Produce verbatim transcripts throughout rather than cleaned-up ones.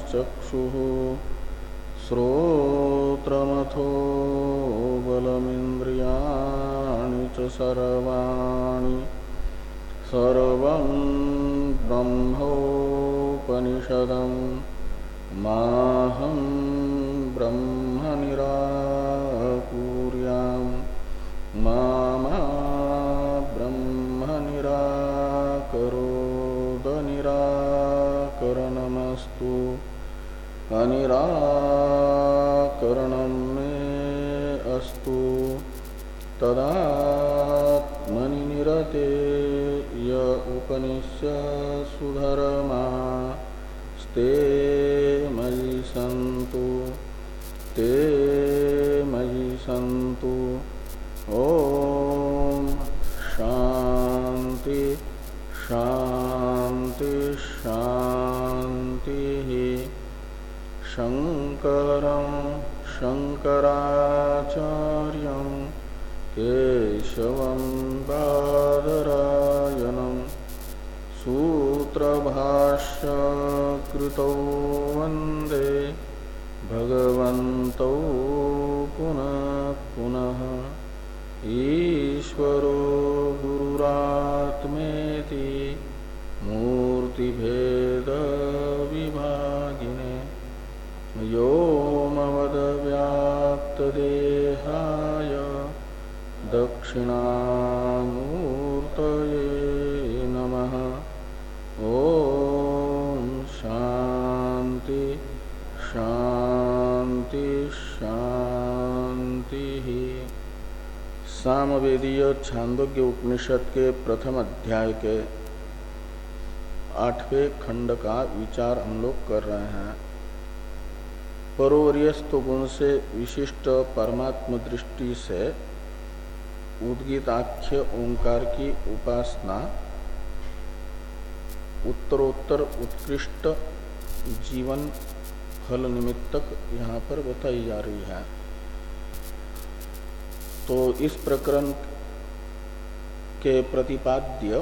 चक्षुः श्रोत्रमथो बलमिन्द्रियाणि च सर्वाणि सर्वं ब्रह्मोपनिषदं माहं ब्रह्म निराकुर्यां मा मा ब्रह्म निराकरोद निराकरणमस्तु अनिराकरणं मे अस्तु तदात्मनि निरते य उपनिषत्सु धर्मा स्ते मयि सन्तु ते मयि सन्तु। ओम शांति शांति शांति। शंकरं शंकराचार्यं केशवं बादरायणं सूत्रभाष्य कृतौ वन्दे भगवन्तौ पुनः पुनः। ईश्वरो गुरुरात्मेति मूर्तिभेद विभागिने व्योमवद्व्याप्तदेहाय दक्षिणामूर्तये नमः। ओम शांति शांति शांति। सामवेदीय छांदोग्य उपनिषद के प्रथम अध्याय के आठवें खंड का विचार हम लोग कर रहे हैं। परोवर्यस्त गुण से विशिष्ट परमात्म दृष्टि से उद्गीताख्य ओंकार की उपासना उत्तरोत्तर उत्कृष्ट जीवन फल निमित्तक यहाँ पर बताई जा रही है। तो इस प्रकरण के प्रतिपाद्य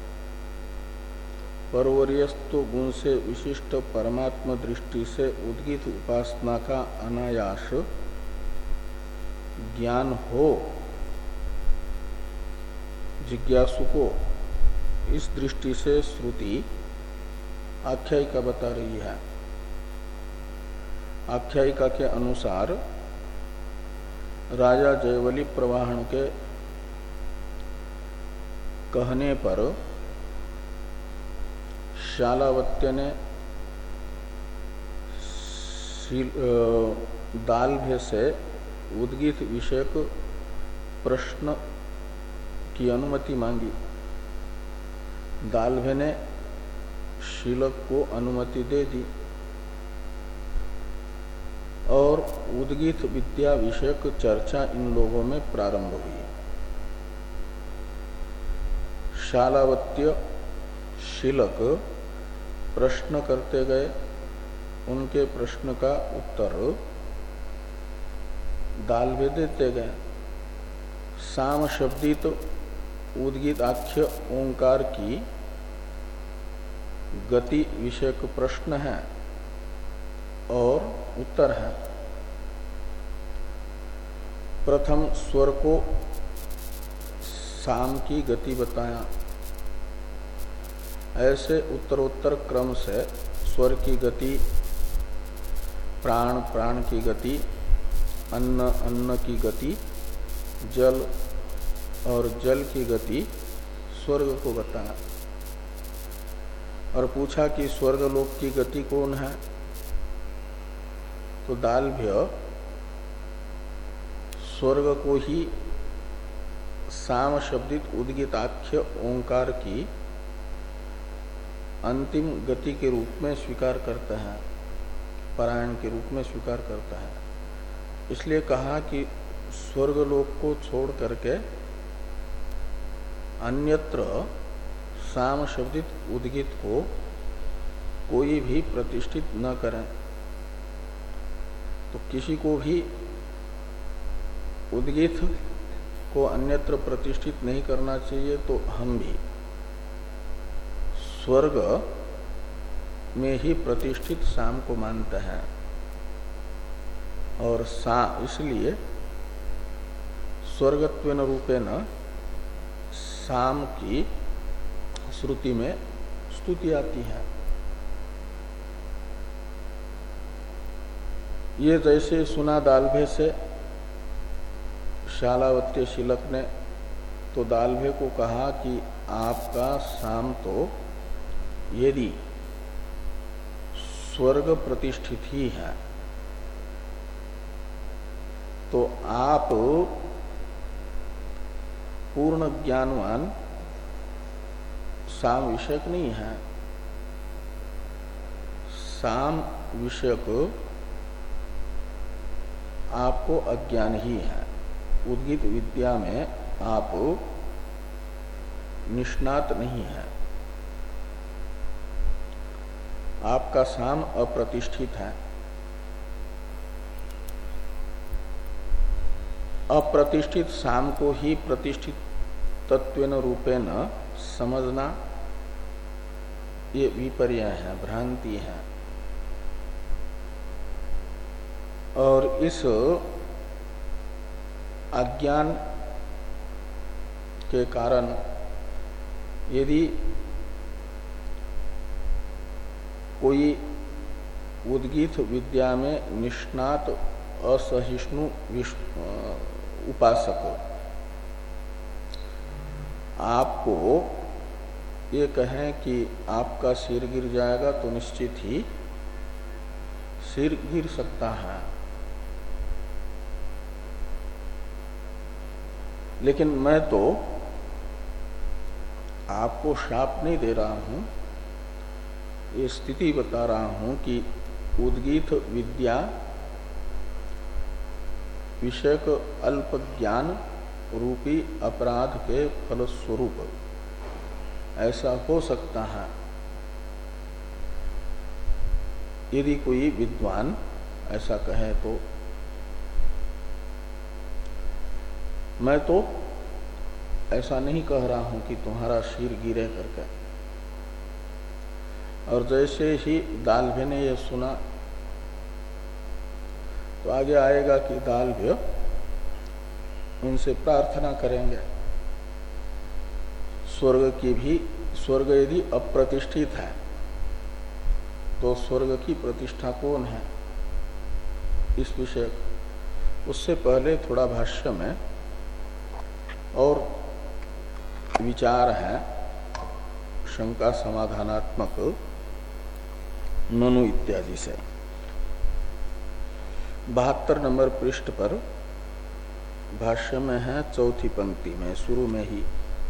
परवर्यस्तो गुण से विशिष्ट परमात्म दृष्टि से उद्गीत उपासना का अनायास ज्ञान हो जिज्ञासु को, इस दृष्टि से श्रुति आख्यायिका बता रही है। आख्यायिका के अनुसार राजा जयवली प्रवाहन के कहने पर शालावत्य ने दाल्भ्य से उद्गीत विषयक प्रश्न की अनुमति मांगी। दाल्भ्य ने शीलक को अनुमति दे दी और उद्गीत विद्या विषयक चर्चा इन लोगों में प्रारंभ हुई। शालावत्य शीलक प्रश्न करते गए, उनके प्रश्न का उत्तर दाल्भ्य देते गए। साम शब्दित उद्गीताख्य ओंकार की गति विषयक प्रश्न है और उत्तर है। प्रथम स्वर को साम की गति बताया, ऐसे उत्तरोत्तर क्रम से स्वर की गति, प्राण प्राण की गति, अन्न अन्न की गति, जल और जल की गति स्वर्ग को बताया और पूछा कि स्वर्गलोक की गति कौन है। तो दाल्भ्य स्वर्ग को ही साम शब्दित उद्गीताख्य ओंकार की अंतिम गति के रूप में स्वीकार करता है, परायण के रूप में स्वीकार करता है। इसलिए कहा कि स्वर्गलोक को छोड़ करके अन्यत्र साम शब्दित उद्गीत को कोई भी प्रतिष्ठित न करें। तो किसी को भी उद्गीत को अन्यत्र प्रतिष्ठित नहीं करना चाहिए। तो हम भी स्वर्ग में ही प्रतिष्ठित साम को मानते हैं। और सा इसलिए स्वर्गत्वेन रूपेण साम की श्रुति में स्तुति आती है। ये जैसे सुना दाल्भे से शालावत्य शीलक ने, तो दाल्भे को कहा कि आपका साम तो यदि स्वर्ग प्रतिष्ठित ही है तो आप पूर्ण ज्ञानवान साम विषयक नहीं है। साम विषयक आपको अज्ञान ही है। उद्गीत विद्या में आप निष्णात नहीं है। आपका साम अप्रतिष्ठित है। अप्रतिष्ठित साम को ही प्रतिष्ठित तत्वेन रूपेण समझना ये विपर्य है, भ्रांति है। और इस अज्ञान के कारण यदि कोई उद्गीत विद्या में निष्णात असहिष्णु उपासक आपको ये कहें कि आपका सिर गिर जाएगा, तो निश्चित ही सिर गिर सकता है। लेकिन मैं तो आपको श्राप नहीं दे रहा हूं, ये स्थिति बता रहा हूं कि उद्गीत विद्या विषयक अल्प ज्ञान रूपी अपराध के फलस्वरूप ऐसा हो सकता है। यदि कोई विद्वान ऐसा कहे तो मैं तो ऐसा नहीं कह रहा हूं कि तुम्हारा सिर गिरे करके। और जैसे ही दाल्भे ने यह सुना तो आगे आएगा कि दाल्भ्य उनसे प्रार्थना करेंगे स्वर्ग की भी। स्वर्ग यदि अप्रतिष्ठित है तो स्वर्ग की प्रतिष्ठा कौन है, इस विषय उससे पहले थोड़ा भाष्य में और विचार है शंका समाधानात्मक ननु इत्यादि से। बहत्तर नंबर पृष्ठ पर भाष्य में है, चौथी पंक्ति में शुरू में ही,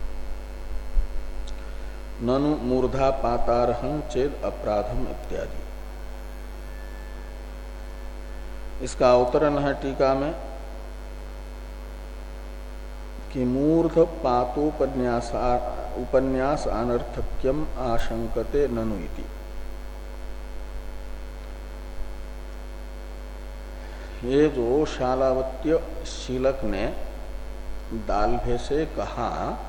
ननु मूर्धा पातारहं चेद अपराधम इत्यादि। इसका अवतरण है टीका में कि मूर्ध पातोपन्यास उपन्यास अनर्थक्यम आशंकते ननु इति। ये जो शालावत्य शीलक ने दाल्भे से कहा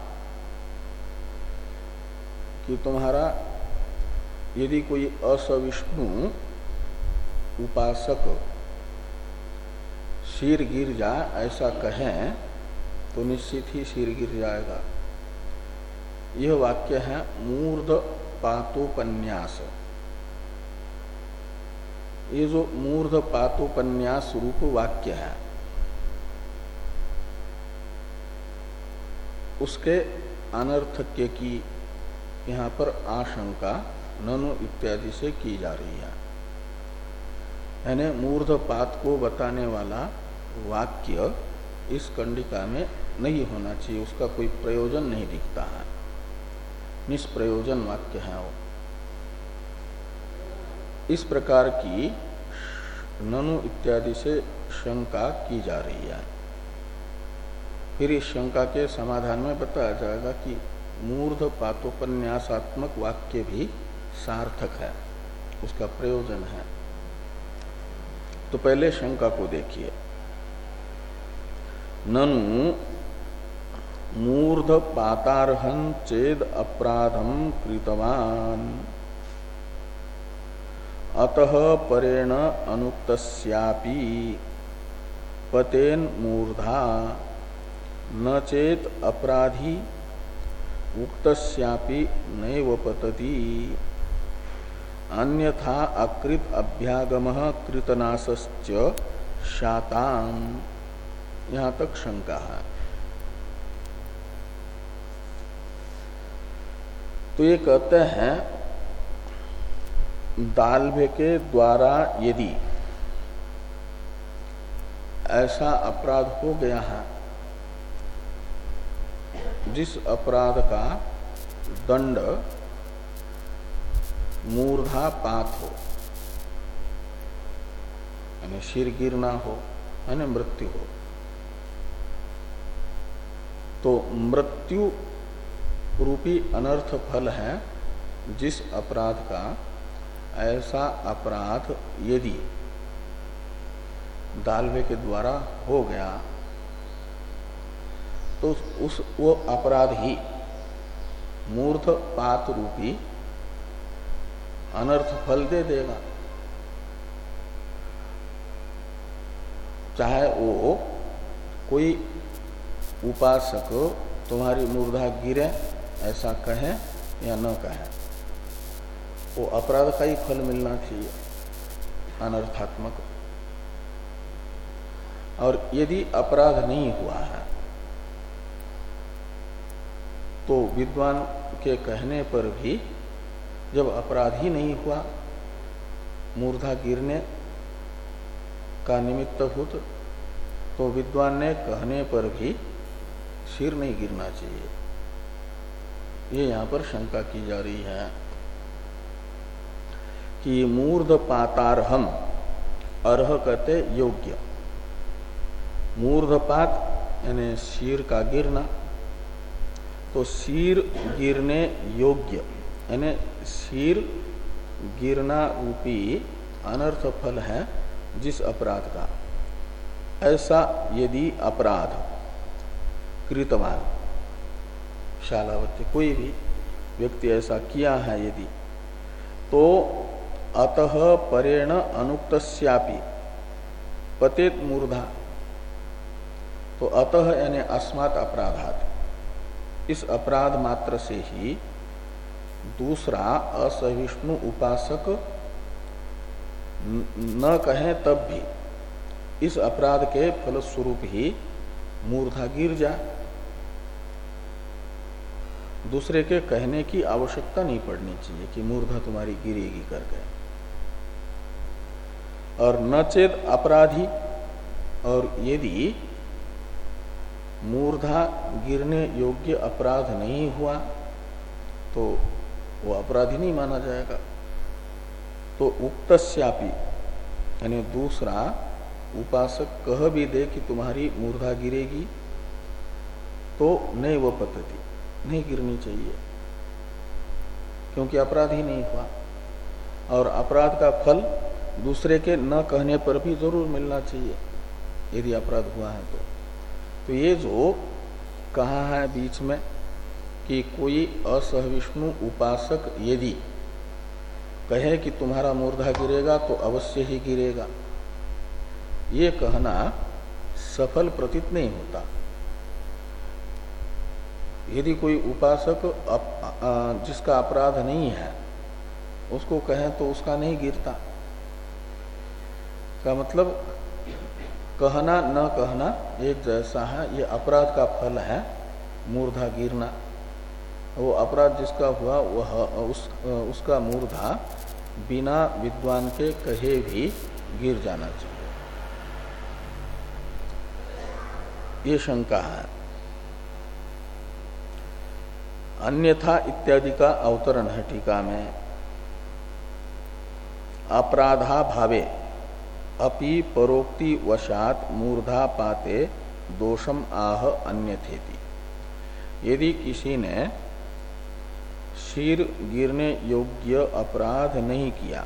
कि तुम्हारा यदि कोई असविष्णु उपासक सिर गिर जाए ऐसा कहें तो निश्चित ही सिर गिर जाएगा। यह वाक्य है मूर्ध पातोपन्यास। ये जो मूर्ध पातोपन्यास रूप वाक्य है उसके अनर्थक्य की यहाँ पर आशंका ननु इत्यादि से की जा रही है। यानी मूर्ध पात को बताने वाला वाक्य इस कंडिका में नहीं होना चाहिए, उसका कोई प्रयोजन नहीं दिखता है, निष्प्रयोजन वाक्य है वो। इस प्रकार की ननु इत्यादि से शंका की जा रही है। फिर इस शंका के समाधान में बताया जाएगा कि मूर्ध पातोपन्यासात्मक वाक्य भी सार्थक है, उसका प्रयोजन है। तो पहले शंका को देखिए, ननु मूर्ध पातारहं चेद अपराधम कृतवान। अतः परेण अनुक्तस्यापि पतेन मूर्धा न चेत अपराधी उक्तस्यापि नैव पतति अन्यथा अकृत अभ्यागमः कृतनाशश्च शाताम। यहाँ तक शंका है। तो ये कहते हैं दाल्भ्य के द्वारा यदि ऐसा अपराध हो गया है जिस अपराध का दंड मूर्धापात हो, यानी सिर गिरना हो, यानी मृत्यु हो, तो मृत्यु रूपी अनर्थ फल है जिस अपराध का ऐसा अपराध यदि दाल्भ्य के द्वारा हो गया तो उस वो अपराध ही मूर्धपात रूपी अनर्थ फल दे देगा। चाहे वो कोई उपासक तुम्हारी मूर्धा गिरे ऐसा कहे या न कहे, वो अपराध का ही फल मिलना चाहिए अनर्थात्मक। और यदि अपराध नहीं हुआ है तो विद्वान के कहने पर भी जब अपराध ही नहीं हुआ, मूर्धा गिरने का निमित्त भूत, तो विद्वान ने कहने पर भी सिर नहीं गिरना चाहिए। ये यहाँ पर शंका की जा रही है कि मूर्धपातार्हम, अर्ह कहते योग्य, मूर्धपात यानी सिर का गिरना, तो सिर गिरने योग्य यानी सिर गिरना रूपी अनर्थ फल है जिस अपराध का, ऐसा यदि अपराध कृतवान शालावत्य कोई भी व्यक्ति ऐसा किया है यदि, तो अतः परेण अनुक्तस्यापि पतेत मूर्धा, तो अतः यानी अस्मात् अपराधात्, इस अपराध मात्र से ही दूसरा असहिष्णु उपासक न कहे तब भी इस अपराध के फलस्वरूप ही मूर्धा गिर जाए, दूसरे के कहने की आवश्यकता नहीं पड़नी चाहिए कि मूर्धा तुम्हारी गिरेगी करके। और न चेत अपराधी, और यदि मूर्धा गिरने योग्य अपराध नहीं हुआ तो वो अपराधी नहीं माना जाएगा। तो उक्तस्यापि यानी दूसरा उपासक कह भी दे कि तुम्हारी मूर्धा गिरेगी तो नहीं वो पद्धति नहीं गिरनी चाहिए, क्योंकि अपराध ही नहीं हुआ। और अपराध का फल दूसरे के न कहने पर भी जरूर मिलना चाहिए यदि अपराध हुआ है तो। तो ये जो कहा है बीच में कि कोई असहिष्णु उपासक यदि कहे कि तुम्हारा मूर्धा गिरेगा तो अवश्य ही गिरेगा, ये कहना सफल प्रतीत नहीं होता। यदि कोई उपासक जिसका अपराध नहीं है उसको कहे तो उसका नहीं गिरता, का मतलब कहना न कहना एक जैसा है। ये अपराध का फल है मूर्धा गिरना, वो अपराध जिसका हुआ वह उस, उसका मूर्धा बिना विद्वान के कहे भी गिर जाना चाहिए, ये शंका है। अन्यथा इत्यादि का अवतरण है टीका में। अपराधा भावे अपि परोक्ति वशात मूर्धा पाते दोषम आह अन्यथेति। यदि किसी ने सिर गिरने योग्य अपराध नहीं किया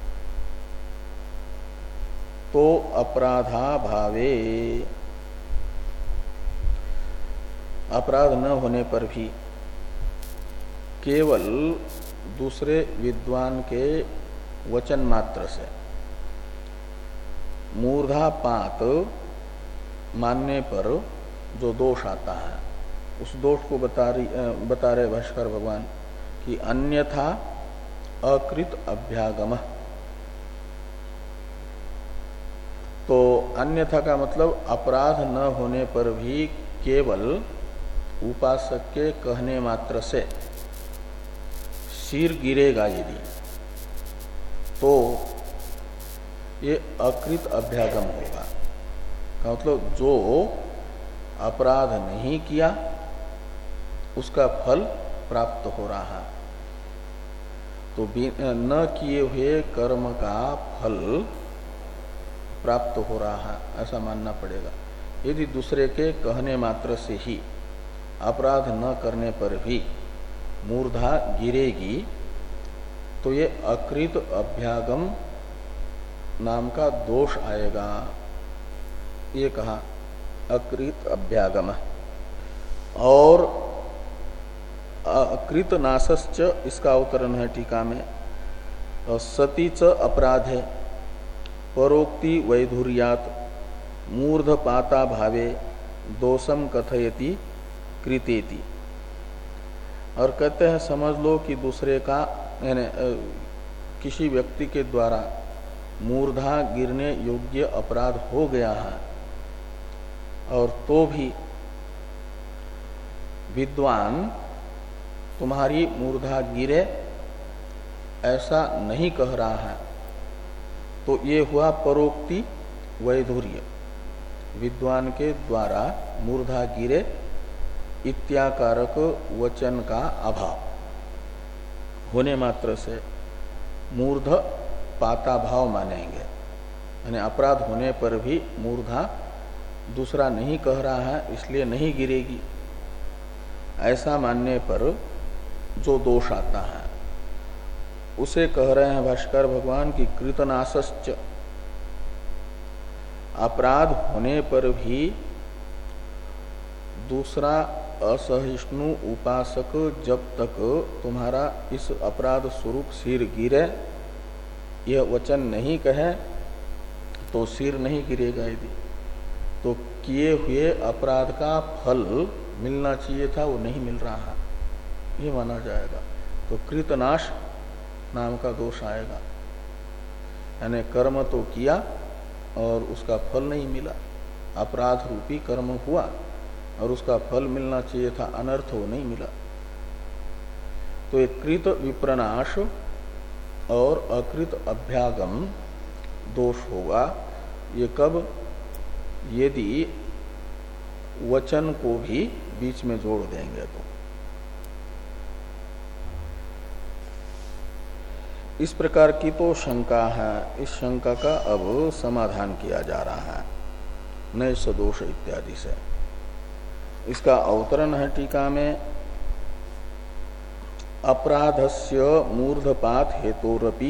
तो अपराधा भावे, अपराध न होने पर भी केवल दूसरे विद्वान के वचन मात्र से। मूर्धापात मानने पर जो दोष आता है उस दोष को बता रही बता रहे भाष्कर भगवान कि अन्यथा अकृत अभ्यागम। तो अन्यथा का मतलब अपराध न होने पर भी केवल उपासक के कहने मात्र से सिर गिरेगा यदि, तो ये अकृत अभ्यागम होगा। का मतलब जो अपराध नहीं किया उसका फल प्राप्त हो रहा, तो न किए हुए कर्म का फल प्राप्त हो रहा है ऐसा मानना पड़ेगा। यदि दूसरे के कहने मात्र से ही अपराध न करने पर भी मूर्धा गिरेगी तो ये अकृत अभ्यागम नाम का दोष आएगा। ये कहा अकृत अभ्यागम। और अकृत नाशश्च इसका अवतरण है टीका में, सती च अपराधे परोक्ति वैधुर्यात मूर्धपाता भावे दोषम कथयति कृतेति। और कहते हैं समझ लो कि दूसरे का यानी किसी व्यक्ति के द्वारा मूर्धा गिरने योग्य अपराध हो गया है और तो भी विद्वान तुम्हारी मूर्धा गिरे ऐसा नहीं कह रहा है, तो ये हुआ परोक्ति वैधुर्य। विद्वान के द्वारा मूर्धा गिरे इत्याकारक वचन का अभाव होने मात्र से मूर्ध पाता भाव मानेंगे। यानी अपराध होने पर भी मूर्धा दूसरा नहीं कह रहा है इसलिए नहीं गिरेगी, ऐसा मानने पर जो दोष आता है उसे कह रहे हैं भाष्कर भगवान की कृतनाशश्च। अपराध होने पर भी दूसरा असहिष्णु उपासक जब तक तुम्हारा इस अपराध स्वरूप सिर गिरे यह वचन नहीं कहे तो सिर नहीं गिरेगा। यदि तो किए हुए अपराध का फल मिलना चाहिए था वो नहीं मिल रहा है, ये माना जाएगा। तो कृतनाश नाम का दोष आएगा। यानी कर्म तो किया और उसका फल नहीं मिला, अपराध रूपी कर्म हुआ और उसका फल मिलना चाहिए था, अनर्थ हो नहीं मिला। तो एक कृत विप्रनाश और अकृत अभ्यागम दोष होगा। ये कब? यदि वचन को भी बीच में जोड़ देंगे तो। इस प्रकार की तो शंका है, इस शंका का अब समाधान किया जा रहा है नए सदोष इत्यादि से। इसका अवतरण है टीका में, अपराधस्य मूर्धपात हेतोरपि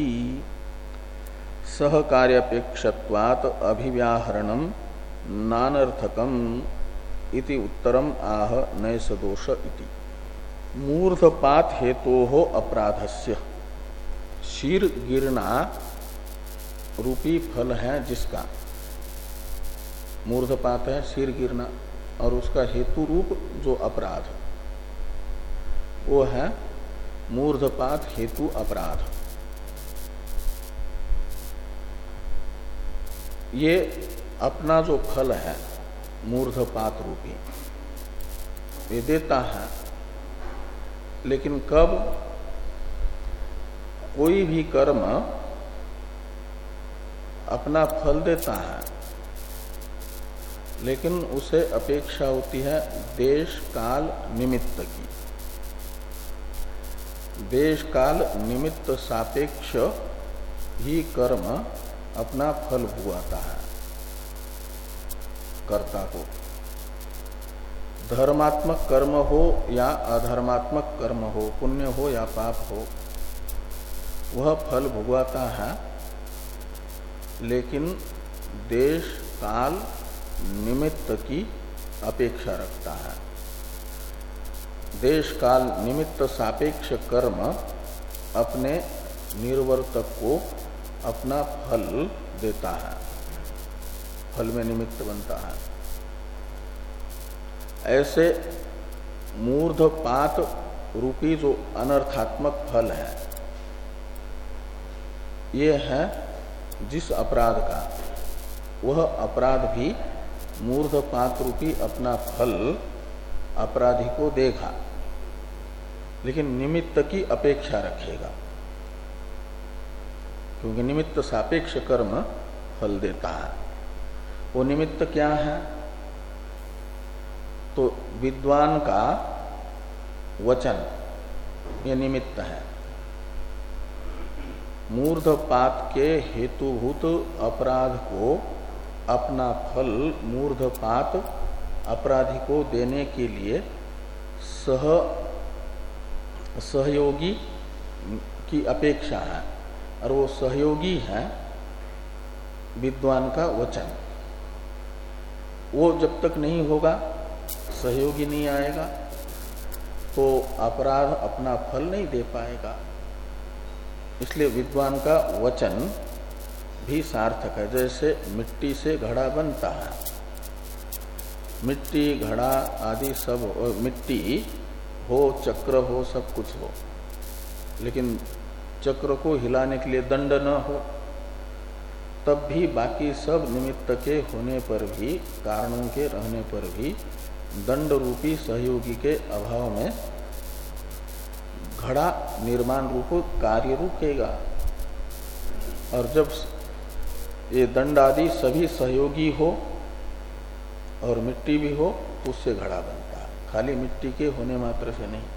सहकार्यपेक्षत्वात् अभिव्याहरणम नानर्थकम इति उत्तरम आह नए सदोष इति। मूर्धपात हेतोः अपराधस्य, सिर गिरना रूपी फल है जिसका, मूर्धपात है सिर गिरना, और उसका हेतु रूप जो अपराध वो है मूर्धपात हेतु अपराध। ये अपना जो फल है मूर्धपात रूपी ये देता है, लेकिन कब? कोई भी कर्म अपना फल देता है लेकिन उसे अपेक्षा होती है देश काल निमित्त की। देश काल निमित्त सापेक्ष ही कर्म अपना फल भुगताता है कर्ता को। धर्मात्मक कर्म हो या अधर्मात्मक कर्म हो, पुण्य हो या पाप हो, वह फल भुगवाता है, लेकिन देश काल निमित्त की अपेक्षा रखता है। देश काल निमित्त सापेक्ष कर्म अपने निर्वर्तक को अपना फल देता है, फल में निमित्त बनता है। ऐसे मूर्धपात रूपी जो अनर्थात्मक फल है, ये है जिस अपराध का, वह अपराध भी मूर्धपात रूपी अपना फल अपराधी को देगा, लेकिन निमित्त की अपेक्षा रखेगा, क्योंकि निमित्त सापेक्ष कर्म फल देता है। वो निमित्त क्या है? तो विद्वान का वचन ये निमित्त है। मूर्धपात के हेतुभूत अपराध को अपना फल मूर्धपात अपराधी को देने के लिए सह सहयोगी की अपेक्षा है, और वो सहयोगी है विद्वान का वचन। वो जब तक नहीं होगा, सहयोगी नहीं आएगा, तो अपराध अपना फल नहीं दे पाएगा। इसलिए विद्वान का वचन भी सार्थक है। जैसे मिट्टी से घड़ा बनता है, मिट्टी घड़ा आदि सब, मिट्टी हो चक्र हो सब कुछ हो, लेकिन चक्र को हिलाने के लिए दंड न हो, तब भी बाकी सब निमित्त के होने पर भी, कारणों के रहने पर भी दंड रूपी सहयोगी के अभाव में घड़ा निर्माण रूप कार्य रुकेगा। और जब ये दंड आदि सभी सहयोगी हो और मिट्टी भी हो, तो उससे घड़ा बनता है, खाली मिट्टी के होने मात्र से नहीं।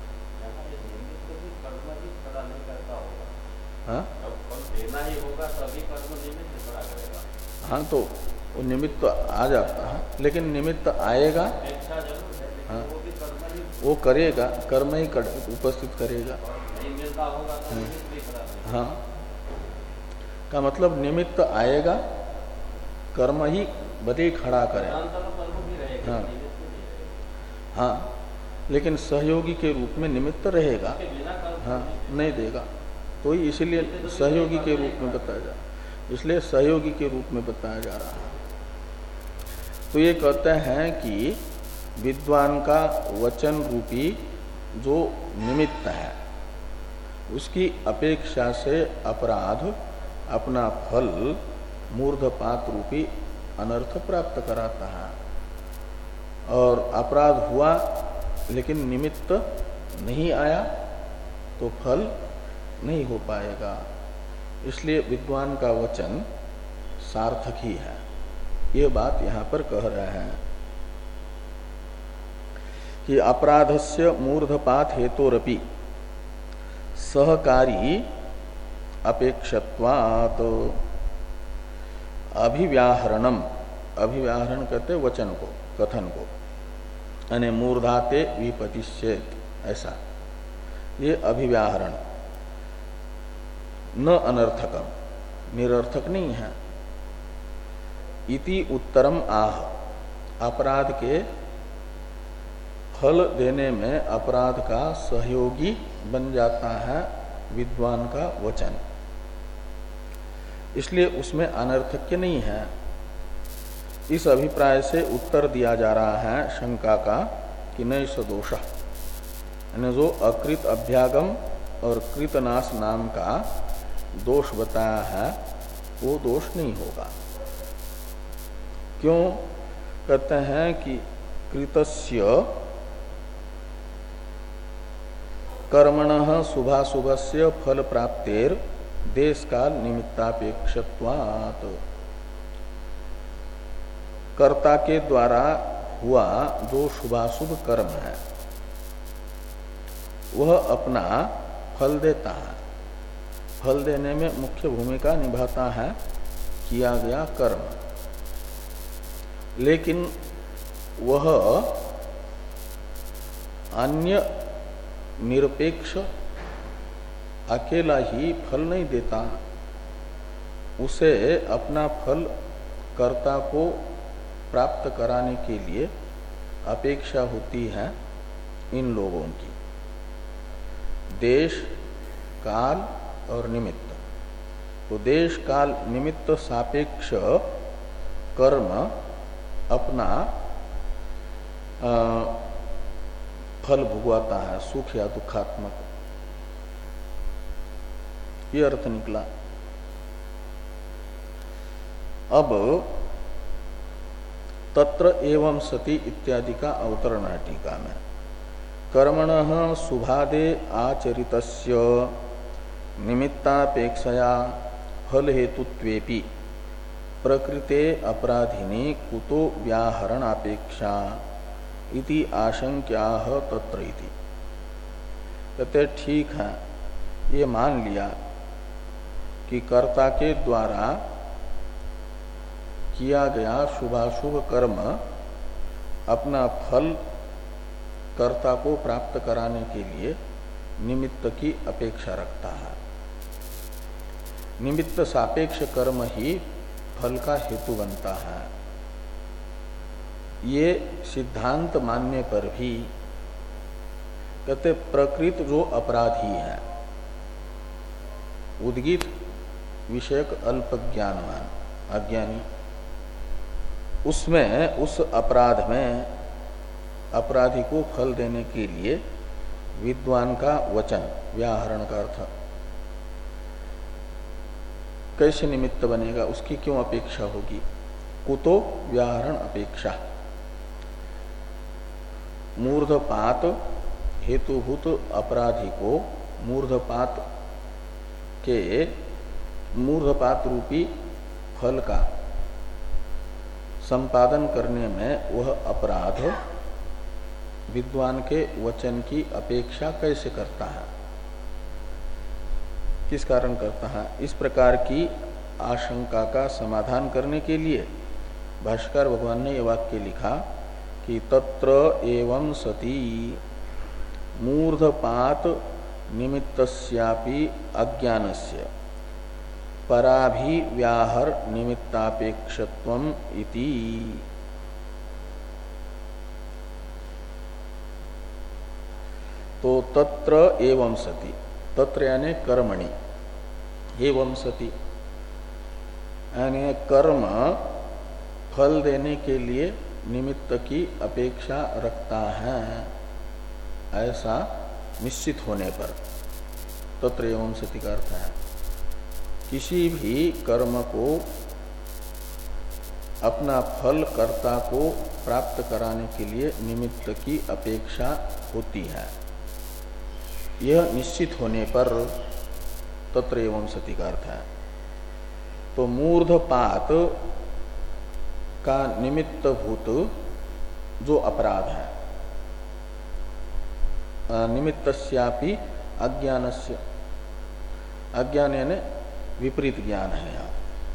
हाँ देना ही होगा, तभी कर्म निमित्त खड़ा करेगा। हाँ, तो वो निमित्त आ जाता है, लेकिन निमित्त आएगा, हाँ वो करेगा, कर्म ही कर, उपस्थित करेगा। नहीं मिलता होगा तो निमित्त भी खड़ा करेगा। हाँ, का मतलब निमित्त आएगा, कर्म ही बदे खड़ा करेगा। हाँ, हाँ, लेकिन सहयोगी के रूप में निमित्त रहेगा, हाँ नहीं देगा, तो इसीलिए सहयोगी के रूप में बताया जा इसलिए सहयोगी के रूप में बताया जा रहा है। तो ये कहते हैं कि विद्वान का वचन रूपी जो निमित्त है, उसकी अपेक्षा से अपराध अपना फल मूर्धपात रूपी अनर्थ प्राप्त कराता है। और अपराध हुआ लेकिन निमित्त नहीं आया तो फल नहीं हो पाएगा। इसलिए विद्वान का वचन सार्थक ही है, ये बात यहां पर कह रहे हैं कि अपराधस्य मूर्धपात हेतोरपि सहकारी अपेक्षत्वात् अभिव्याहरणम, अभिव्याहरण कहते वचन को, कथन को, यानी मूर्धाते विपतिष्येत, ऐसा ये अभिव्याहरण न अनर्थकम, निरर्थक नहीं है। इति उत्तरम आह, अपराध के फल देने में अपराध का सहयोगी बन जाता है विद्वान का वचन, इसलिए उसमें अनर्थक्य नहीं है। इस अभिप्राय से उत्तर दिया जा रहा है शंका का कि नैष दोष, यानी जो अकृत अभ्यागम और कृतनाश नाम का दोष बताया है वो दोष नहीं होगा। क्यों? कहते हैं कि कृतस्य कर्मणः शुभाशुभस्य फल प्राप्तेर देश काल निमित्तापेक्षत्वात्, कर्ता के द्वारा हुआ जो शुभाशुभ कर्म है वह अपना फल देता है। फल देने में मुख्य भूमिका निभाता है किया गया कर्म, लेकिन वह अन्य निरपेक्ष अकेला ही फल नहीं देता, उसे अपना फल कर्ता को प्राप्त कराने के लिए अपेक्षा होती है इन लोगों की, देश, काल और निमित्त, तो देश काल निमित्त सापेक्ष कर्म अपना आ, फल भुगवाता है, सुख या दुखात्मक, ये अर्थ निकला। अब तत्र एवं सति इत्यादि का अवतरण है टीका में। कर्मणः शुभादे आचरितस्य निमित्तापेक्षया फल हेतुत्वेपि प्रकृते अपराधिनी कुतो व्याहरणापेक्षा इति आशंक्याः तत्र इति। कहते ठीक है, ये मान लिया कि कर्ता के द्वारा किया गया शुभाशुभ कर्म अपना फल कर्ता को प्राप्त कराने के लिए निमित्त की अपेक्षा रखता है। निमित्त सापेक्ष कर्म ही फल का हेतु बनता है। ये सिद्धांत मानने पर भी कहते प्रकृत जो अपराधी है, उद्गीत विषयक अल्प ज्ञानवान अज्ञानी, उसमें उस अपराध में अपराधी को फल देने के लिए विद्वान का वचन, व्याहरण का अर्थ, कैसे निमित्त बनेगा, उसकी क्यों अपेक्षा होगी? कुतो व्याहरण अपेक्षा। मूर्धपात हेतुभूत अपराधी को मूर्धपात के मूर्धपात रूपी फल का संपादन करने में वह अपराध विद्वान के वचन की अपेक्षा कैसे करता है, किस कारण करता है? इस प्रकार की आशंका का समाधान करने के लिए भाष्यकार भगवान ने यह वाक्य लिखा कि तत्र एवं सती मूर्धपात निमित्तस्यापि अज्ञानस्य पराभिव्याहर निमित्तापेक्षत्वम इति। तो तत्र एवं सति, तत्र यानी कर्मणि, एवं सति यानी कर्म फल देने के लिए निमित्त की अपेक्षा रखता है, ऐसा निश्चित होने पर तत्र एवं सति का अर्थ है किसी भी कर्म को अपना फल कर्ता को प्राप्त कराने के लिए निमित्त की अपेक्षा होती है। यह निश्चित होने पर तत्र एवं सति का अर्थ है। तो मूर्धपात का निमित्त भूत जो अपराध है, निमित्तस्यापि अज्ञानस्य, अज्ञान यानी विपरीत ज्ञान है, यहाँ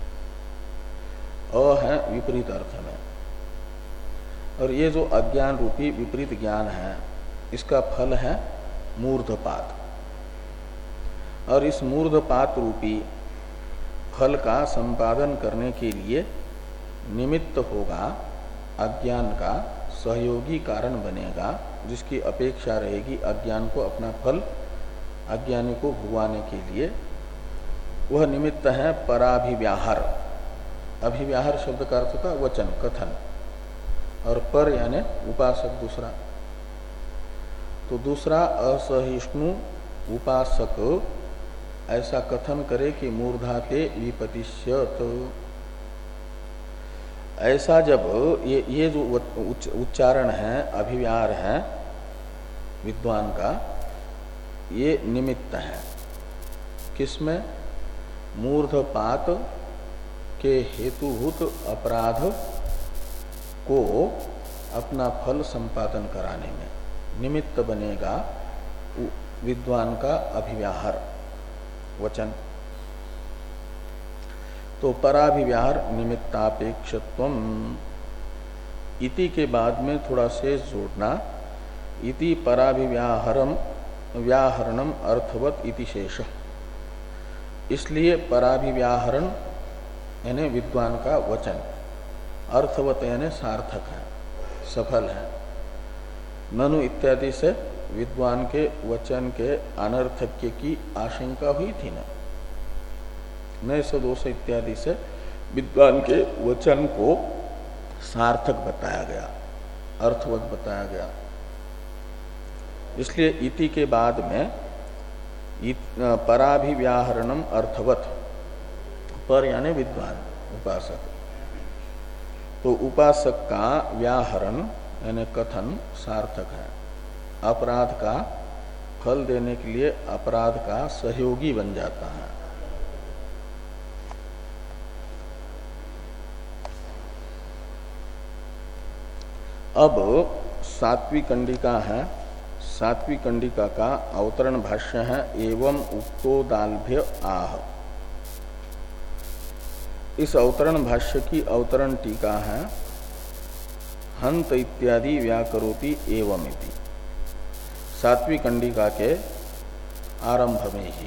अ है विपरीत अर्थ में, और ये जो अज्ञान रूपी विपरीत ज्ञान है इसका फल है मूर्धपात, और इस मूर्धपात रूपी फल का संपादन करने के लिए निमित्त होगा अज्ञान का सहयोगी कारण बनेगा, जिसकी अपेक्षा रहेगी अज्ञान को अपना फल अज्ञानी को भुगवाने के लिए। वह निमित्त है पराभिव्याहर। अभिव्याहर शब्द का अर्थ था वचन, कथन, और पर यानी उपासक दूसरा। तो दूसरा असहिष्णु उपासक ऐसा कथन करे कि मूर्धाते विपतिष्यत, ऐसा जब ये ये जो उच्चारण है, अभिव्याहार है विद्वान का, ये निमित्त है किसमें? मूर्धपात के हेतुभूत अपराध को अपना फल संपादन कराने में निमित्त बनेगा विद्वान का अभिव्याहार वचन। तो पराभिव्याहार निमित्तापेक्षत्वम इति के बाद में थोड़ा शेष जोड़ना, इति पराभिव्याहरम व्याहरणम अर्थवत इति शेष। इसलिए पराभिव्याहरण यानी विद्वान का वचन, अर्थवत यानी सार्थक है, सफल है। ननु इत्यादि से विद्वान के वचन के अनर्थक्य की आशंका हुई थी ना, नए सदोष इत्यादि से विद्वान के वचन को सार्थक बताया गया, अर्थवत बताया गया। इसलिए इति के बाद में पराभिव्याहरणम अर्थवत, पर यानी विद्वान उपासक, तो उपासक का व्याहरण यानी कथन सार्थक है, अपराध का फल देने के लिए अपराध का सहयोगी बन जाता है। अब सातवीं कंडिका है, सातवीं कंडिका का अवतरण भाष्य है एवं उक्तो दाल्भ्य आह। इस अवतरण भाष्य की अवतरण टीका है हंत इत्यादि व्याकरोति एवं इति। सातवीं कंडिका के आरंभ में ही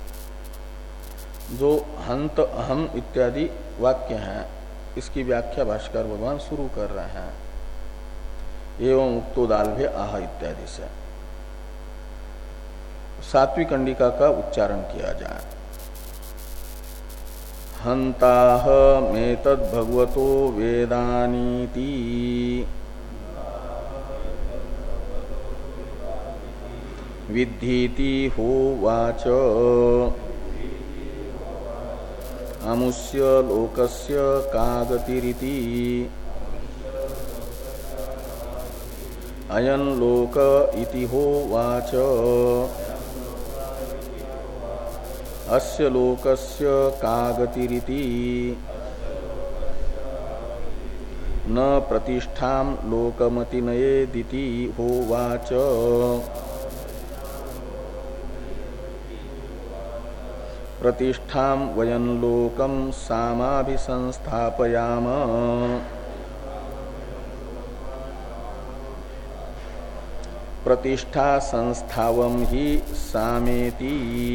जो हंत अहम इत्यादि वाक्य हैं, इसकी व्याख्या भाष्कर भगवान शुरू कर रहे हैं एवं उक्तो दाल्भ्य आह इत्यादि से। सातवीं कंडिका का उच्चारण किया जाए। हंताह मेतद् भगवतो वेदानीति विद्धीति होवाच अमुष्य लोकस्य का गतिरिति अयं लोक इति होवाच अस्य लोकस्य का गतिरिति न प्रतिष्ठां लोकमति नयेदिति होवाच प्रतिष्ठां वयं लोकं सामाभिसंस्थापयाम प्रतिष्ठा संस्थावम ही सामेति।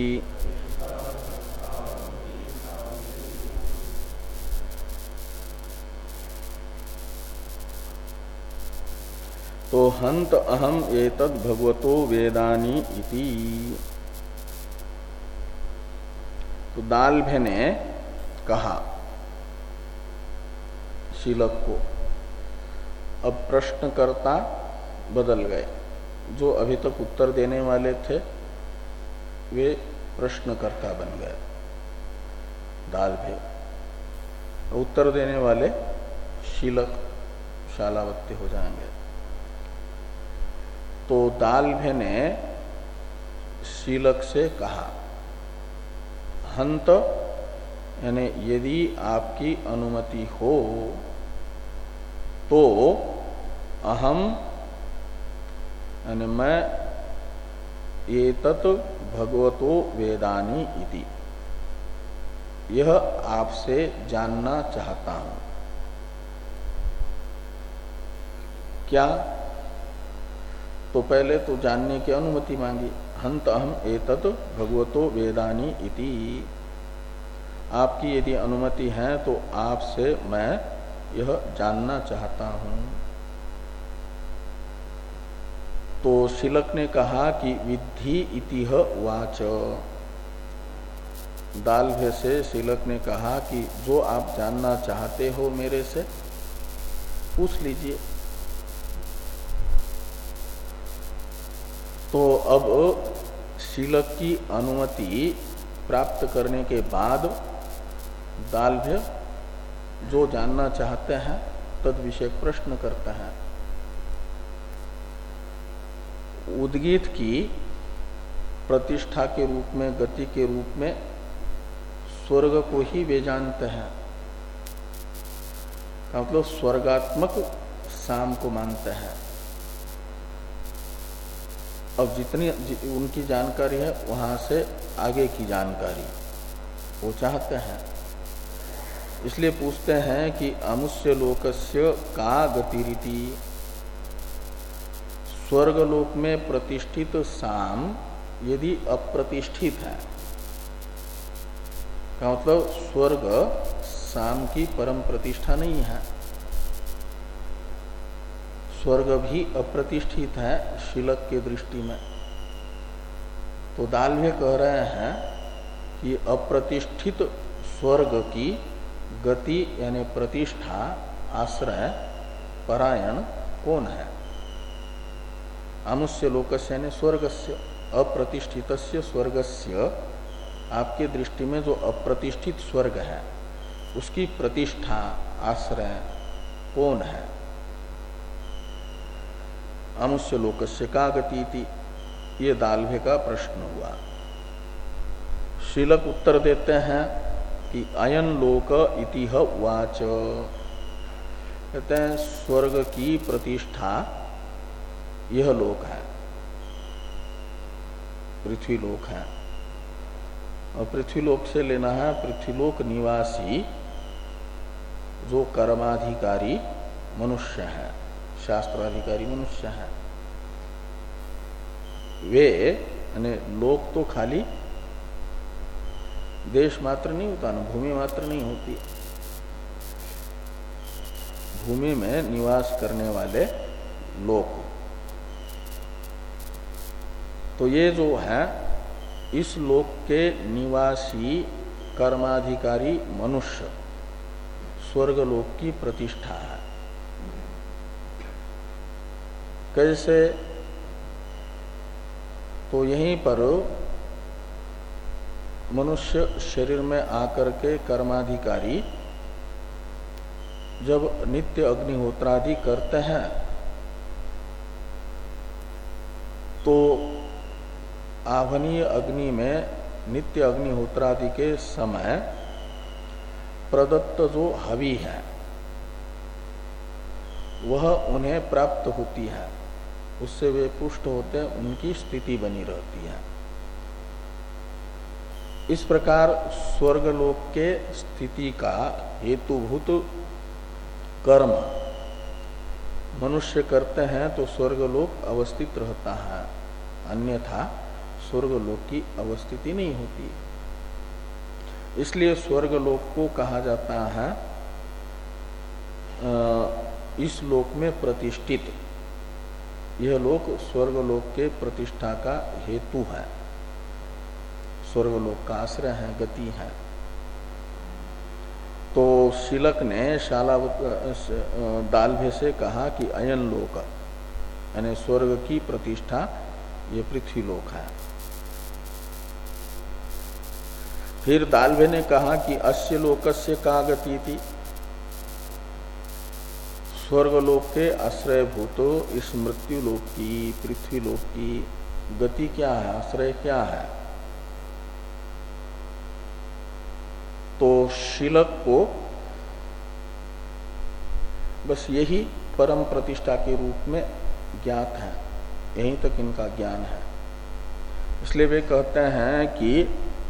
तो हंत अहम एतद् भगवतो वेदानी इति। तो दाल्भ्य ने कहा शीलक को। अब प्रश्नकर्ता बदल गए, जो अभी तक उत्तर देने वाले थे वे प्रश्नकर्ता बन गए दाल्भ्य, उत्तर देने वाले शीलक शालावत्य हो जाएंगे। तो दाल्भ्य ने शीलक से कहा हंत यानी यदि आपकी अनुमति हो तो अहम यानी मैं एतत् भगवतो वेदानी इति, यह आपसे जानना चाहता हूं। क्या? तो पहले तो जानने की अनुमति मांगी। हंत अहम एतत् भगवतो वेदानी इति, आपकी यदि अनुमति है तो आपसे मैं यह जानना चाहता हूं। तो शीलक ने कहा कि विद्धि इतिह वाच। दाल्भ्य से शीलक ने कहा कि जो आप जानना चाहते हो मेरे से पूछ लीजिए। तो अब शीलक की अनुमति प्राप्त करने के बाद दाल्भ्य जो जानना चाहते हैं तद विषय प्रश्न करता है। उद्गीत की प्रतिष्ठा के रूप में, गति के रूप में स्वर्ग को ही वे जानते हैं, मतलब स्वर्गात्मक साम को मानते हैं। अब जितनी उनकी जानकारी है वहां से आगे की जानकारी वो चाहते हैं। इसलिए पूछते हैं कि अमुष्य लोकस्य का गतिरिति, स्वर्ग लोक में प्रतिष्ठित साम यदि अप्रतिष्ठित है, का मतलब स्वर्ग साम की परम प्रतिष्ठा नहीं है, स्वर्ग भी अप्रतिष्ठित है शीलक के दृष्टि में। तो दाल्भ्य कह रहे हैं कि अप्रतिष्ठित स्वर्ग की गति यानी प्रतिष्ठा आश्रय परायण कौन है? आमुष्य लोकस्य यानी स्वर्गस्य, अप्रतिष्ठितस्य स्वर्गस्य, आपकी दृष्टि में जो अप्रतिष्ठित स्वर्ग है उसकी प्रतिष्ठा आश्रय कौन है? आमुष्य लोकस्य का गति थी, ये दाल्भे का प्रश्न हुआ। शीलक उत्तर देते हैं कि अयन लोक इतिह वाच, कहते हैं स्वर्ग की प्रतिष्ठा यह लोक है, पृथ्वी लोक है। और पृथ्वी लोक से लेना है पृथ्वीलोक निवासी जो कर्माधिकारी मनुष्य है, शास्त्राधिकारी मनुष्य है, वे यानी लोक तो खाली देश मात्र नहीं होता ना, भूमि मात्र नहीं होती। भूमि में निवास करने वाले लोक, तो ये जो है इस लोक के निवासी कर्माधिकारी मनुष्य स्वर्गलोक की प्रतिष्ठा है। कैसे? तो यहीं पर मनुष्य शरीर में आकर के कर्माधिकारी जब नित्य अग्निहोत्रादि करते हैं तो आवनीय अग्नि में नित्य अग्निहोत्रादि के समय प्रदत्त जो हवि है वह उन्हें प्राप्त होती है, उससे वे पुष्ट होते हैं, उनकी स्थिति बनी रहती है। इस प्रकार स्वर्गलोक के स्थिति का हेतुभूत कर्म मनुष्य करते हैं तो स्वर्गलोक अवस्थित रहता है, अन्यथा स्वर्गलोक की अवस्थिति नहीं होती। इसलिए स्वर्गलोक को कहा जाता है इस लोक में प्रतिष्ठित, यह लोक स्वर्गलोक के प्रतिष्ठा का हेतु है, स्वर्गलोक का आश्रय है, गति है। तो शीलक ने शालावत दाल्भे से कहा कि अयन लोक यानी स्वर्ग की प्रतिष्ठा ये पृथ्वी लोक है। फिर दाल्भे ने कहा कि अस्य लोकस्य का गति थी, स्वर्गलोक के आश्रयभूत इस मृत्यु लोक की, पृथ्वी लोक की गति क्या है, आश्रय क्या है? तो शीलक को बस यही परम प्रतिष्ठा के रूप में ज्ञात है, यहीं तक इनका ज्ञान है। इसलिए वे कहते हैं कि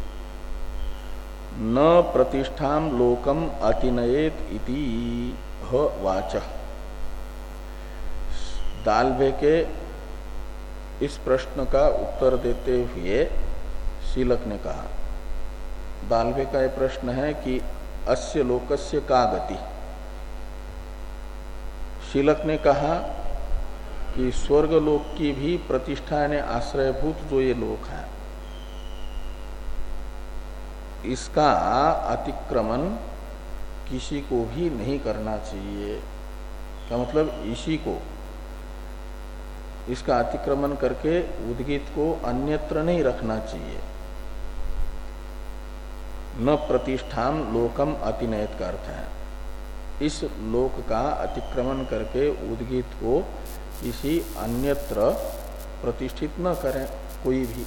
न प्रतिष्ठाम लोकम अतिनयेत इति ह वाचः। दाल्भे के इस प्रश्न का उत्तर देते हुए शीलक ने कहा, दाल्भे का यह प्रश्न है कि अस्य लोकस्य का गति। शीलक ने कहा कि स्वर्गलोक की भी प्रतिष्ठा ने आश्रयभूत जो ये लोक है इसका अतिक्रमण किसी को भी नहीं करना चाहिए। का मतलब इसी को, इसका अतिक्रमण करके उद्गीत को अन्यत्र नहीं रखना चाहिए। न प्रतिष्ठाम लोकम अतिनयत का अर्थ है इस लोक का अतिक्रमण करके उद्गीत को किसी अन्यत्र प्रतिष्ठित न करें कोई भी,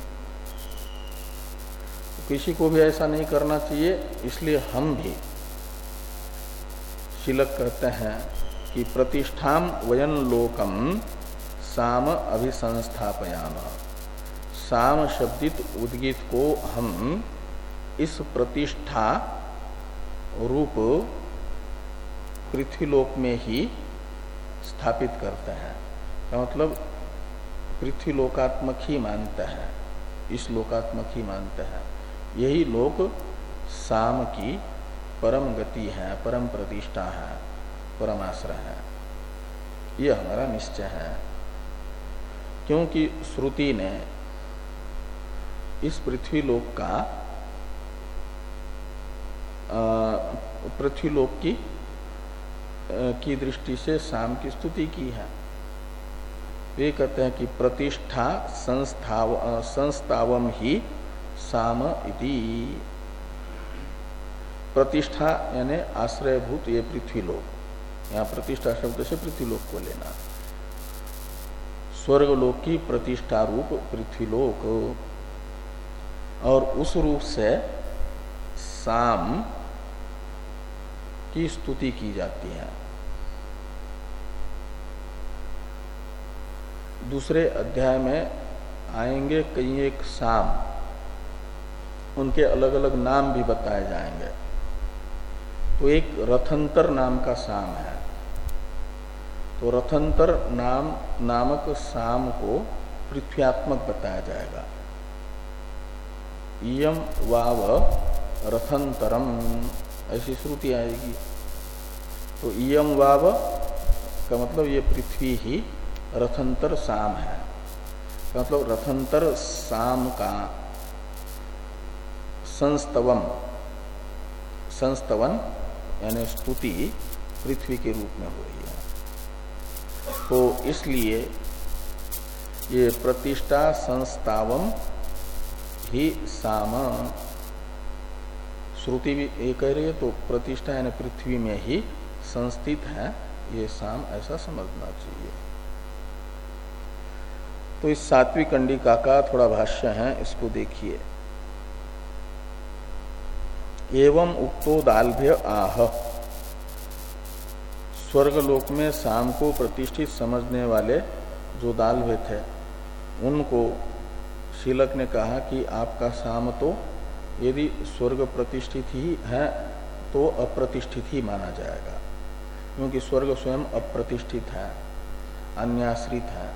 किसी को भी ऐसा नहीं करना चाहिए। इसलिए हम भी, शीलक कहते हैं कि प्रतिष्ठाम वयन लोकम साम अभिसंस्थापयाम, साम शब्दित उद्गीत को हम इस प्रतिष्ठा रूप पृथ्वीलोक में ही स्थापित करते हैं। का मतलब पृथ्वीलोकात्मक ही मानते हैं, इस लोकात्मक ही मानते हैं। यही लोक साम की परम गति है, परम प्रतिष्ठा है, परम आश्रय है, यह हमारा निश्चय है। क्योंकि श्रुति ने इस पृथ्वी लोक का पृथ्वीलोक की की दृष्टि से साम की स्तुति की है। वे कहते हैं कि प्रतिष्ठा संस्थाव संस्थावम ही साम इति। प्रतिष्ठा यानी आश्रयभूत ये पृथ्वीलोक, यहाँ प्रतिष्ठा शब्द से पृथ्वीलोक को लेना। स्वर्गलोक की प्रतिष्ठा रूप पृथ्वीलोक, और उस रूप से साम की स्तुति की जाती है। दूसरे अध्याय में आएंगे कई एक साम, उनके अलग अलग नाम भी बताए जाएंगे। तो एक रथंतर नाम का साम है, तो रथंतर नाम नामक साम को पृथ्व्यात्मक बताया जाएगा। इयम वाव रथंतरम ऐसी श्रुति आएगी। तो इयम वाव का मतलब ये पृथ्वी ही रथंतर साम है, मतलब रथंतर साम का संस्तवम, संस्तवन यानी स्तुति पृथ्वी के रूप में हो रही है। तो इसलिए ये प्रतिष्ठा संस्थावम ही साम, श्रुति भी ये कह रही है, तो प्रतिष्ठा यानी पृथ्वी में ही संस्थित है ये साम, ऐसा समझना चाहिए। तो इस सात्विक कंडिका का थोड़ा भाष्य है, इसको देखिए। एवं उक्तो दाल्भ्य आह, स्वर्गलोक में साम को प्रतिष्ठित समझने वाले जो दाल्भ्य थे उनको शीलक ने कहा कि आपका साम तो यदि स्वर्ग प्रतिष्ठित ही है तो अप्रतिष्ठित ही माना जाएगा, क्योंकि स्वर्ग स्वयं अप्रतिष्ठित है, अन्याश्रित है।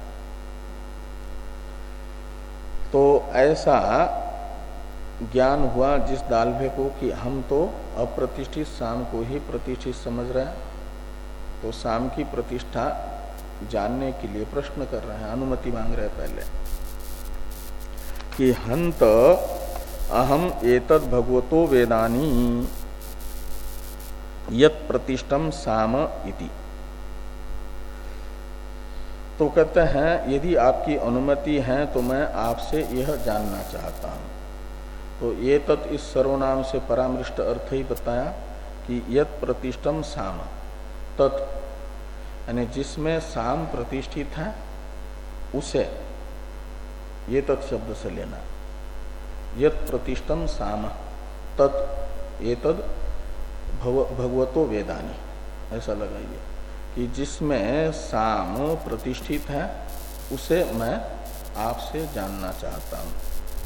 तो ऐसा ज्ञान हुआ जिस दाल्भ्य को कि हम तो अप्रतिष्ठित साम को ही प्रतिष्ठित समझ रहे हैं, तो साम की प्रतिष्ठा जानने के लिए प्रश्न कर रहे हैं, अनुमति मांग रहे हैं पहले कि हंत अहम एतद् भगवतो वेदानी यत् प्रतिष्ठम साम इति। तो कहते हैं यदि आपकी अनुमति है तो मैं आपसे यह जानना चाहता हूं। तो ये तत् इस सर्वनाम से परामृष्ट अर्थ ही बताया कि यत् प्रतिष्ठम साम, तत् यानी जिसमें साम प्रतिष्ठित है उसे ये तत् शब्द से लेना। यत् प्रतिष्ठम साम तत् एतद् भगवतो वेदानी, ऐसा लगाइए कि जिसमें साम प्रतिष्ठित है उसे मैं आपसे जानना चाहता हूं।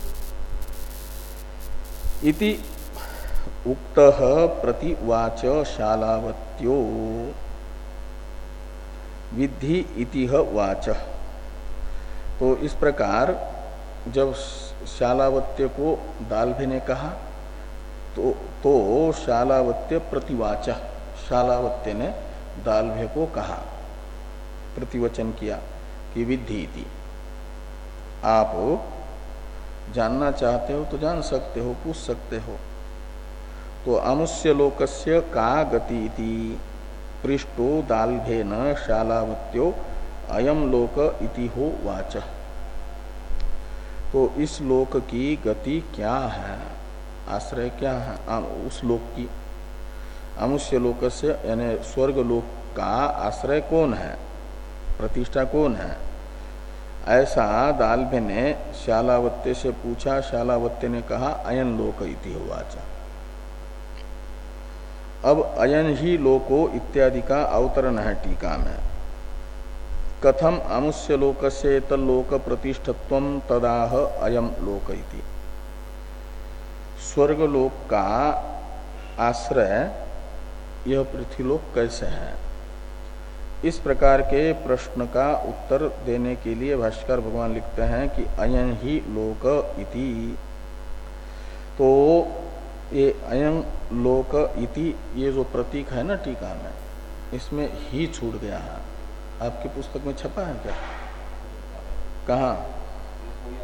इति उक्तः प्रतिवाच शालावत्यो विद्धि इतिह वाच। तो इस प्रकार जब शालावत्य को दाल्भ्य ने कहा तो तो शालावत्य प्रतिवाच, शालावत्य ने दाल्भ्य को कहा, प्रतिवचन किया कि विद्धि इति, आप जानना चाहते हो तो जान सकते हो, पूछ सकते हो। तो अमुष्य लोकस्य का गति इति पृष्ठो दाल्भेन शालावत्यो अयम लोक इति हो वाच। तो इस लोक की गति क्या है, आश्रय क्या है उस लोक की। अमुष्य लोक से यानी स्वर्ग लोक का आश्रय कौन है, प्रतिष्ठा कौन है, ऐसा दाल्भ्य ने शालावत्य से पूछा। शालावत्य ने कहा अयन लोक इति होवाच। अब अयन ही लोको इत्यादि का अवतरण है टीका में। कथम अमुष्य लोकस्य तल्लोक प्रतिष्ठत्वं तदाह अयम लोक इति। स्वर्गलोक का आश्रय यह पृथ्वीलोक कैसे है, इस प्रकार के प्रश्न का उत्तर देने के लिए भाष्यकार भगवान लिखते हैं कि अयन ही लोक इति। तो ये अयन लोक इति ये जो प्रतीक है ना टीका में, इसमें ही छूट गया है। आपकी पुस्तक में छपा है क्या, कहाँ?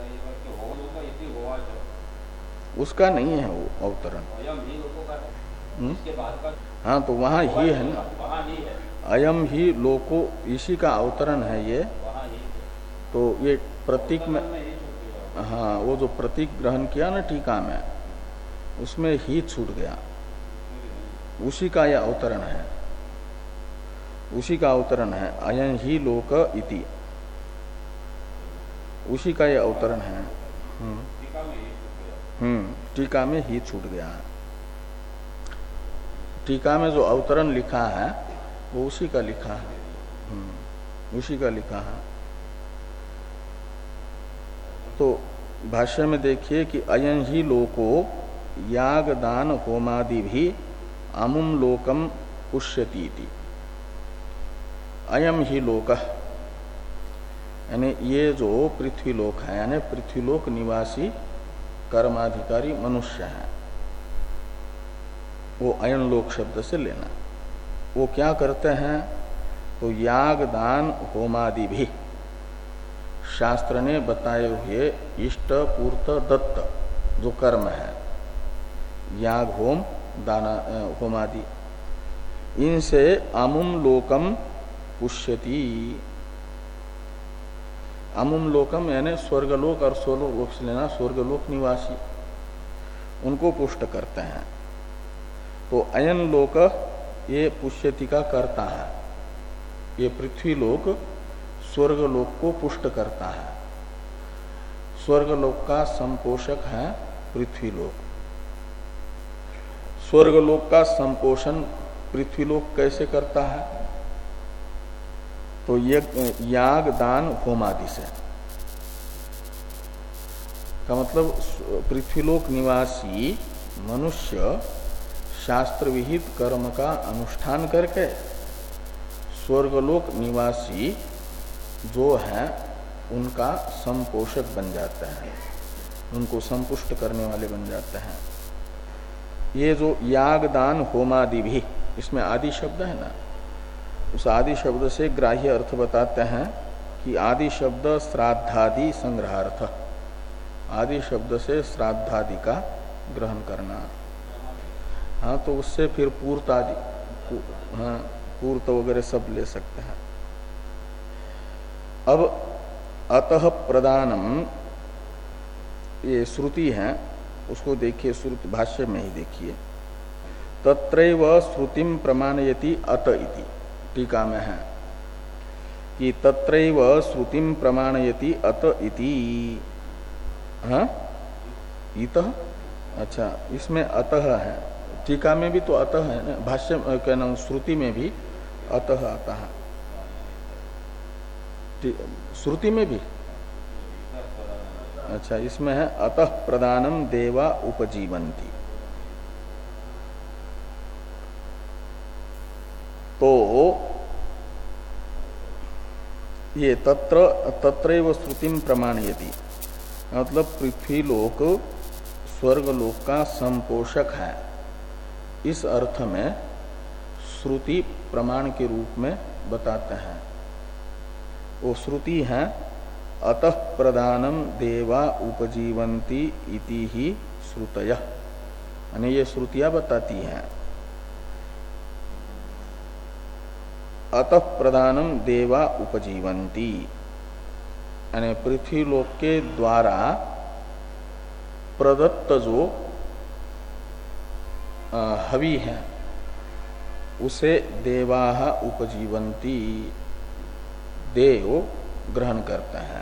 उसका नहीं है वो अवतरण, हुँ? इसके बाद का हाँ तो वहाँ ही है ना, वहाँ ही है, अयम ही लोको, इसी का अवतरण है ये। वहाँ ही है। तो ये प्रतीक में, में ही छूट गया। हाँ वो जो प्रतीक ग्रहण किया ना टीका में, उसमें ही छूट गया, उसी का यह अवतरण है, उसी का अवतरण है अयं ही लोक इति, उसी का यह अवतरण है। हम्म टीका में ही छूट गया। हम्म टीका में ही छूट गया है। टीका में जो अवतरण लिखा है वो उसी का लिखा है, हम्म उसी का लिखा है। तो भाष्य में देखिए कि अयं ही लोको याग दान होमादि भी अमुम लोकम पुष्यति इति। अयम ही लोक, यानी ये जो पृथ्वी लोक है, यानी पृथ्वीलोक निवासी कर्माधिकारी मनुष्य है, वो अयन लोक शब्द से लेना। वो क्या करते हैं? तो याग दान होमादि भी, शास्त्र ने बताए हुए इष्ट पूर्त दत्त जो कर्म है, याग होम दाना होमादि, इनसे अमुम लोकम पुष्यति। अमुम लोकम यानी स्वर्गलोक और स्वर्गलोक से लेना स्वर्गलोक निवासी, उनको पुष्ट करते हैं। तो अयन लोक ये पुष्यति का करता है, ये पृथ्वी लोक स्वर्गलोक को पुष्ट करता है। स्वर्गलोक का संपोषक है पृथ्वीलोक। स्वर्गलोक का संपोषण पृथ्वीलोक कैसे करता है? तो ये याग दान होमादि से, का मतलब पृथ्वीलोक निवासी मनुष्य शास्त्र विहित कर्म का अनुष्ठान करके स्वर्गलोक निवासी जो है उनका संपोषक बन जाते हैं, उनको संपुष्ट करने वाले बन जाते हैं। ये जो याग दान होमादि भी, इसमें आदि शब्द है ना, उस आदि शब्द से ग्राह्य अर्थ बताते हैं कि आदि शब्द श्राद्धादि संग्रहार्थ, आदि शब्द से श्राद्धादि का ग्रहण करना। हाँ तो उससे फिर पूर्त आदि, हाँ पूर्त वगैरह सब ले सकते हैं। अब अतः प्रदानम, ये श्रुति है, उसको देखिए, श्रुति भाष्य में ही देखिए। तत्रैव श्रुतिम प्रमाणयति अत इति, टीका में है कि तत्रैव श्रुतिम प्रमाणयति अत इति। हाँ इतः, अच्छा इसमें अतः है, टीका में भी तो अतः है ना, भाष्य क्या नाम श्रुति में भी अतः आता है, श्रुति में भी। अच्छा इसमें है अतः प्रदानम देवा उपजीवन्ति। तो ये तत्र तत्रैव श्रुतिम प्रमाणयति, मतलब पृथ्वी लोक स्वर्गलोक का संपोषक है, इस अर्थ में श्रुति प्रमाण के रूप में बताते हैं। वो श्रुति है अतः प्रदानम देवा उपजीवन्ति इति ही श्रुतयः, यानी ये श्रुतियां बताती हैं अतः प्रदानम देवा उपजीवन्ति, यानी पृथ्वी लोक के द्वारा प्रदत्त जो हवि है उसे देवाः उपजीवन्ति, देव ग्रहण करते हैं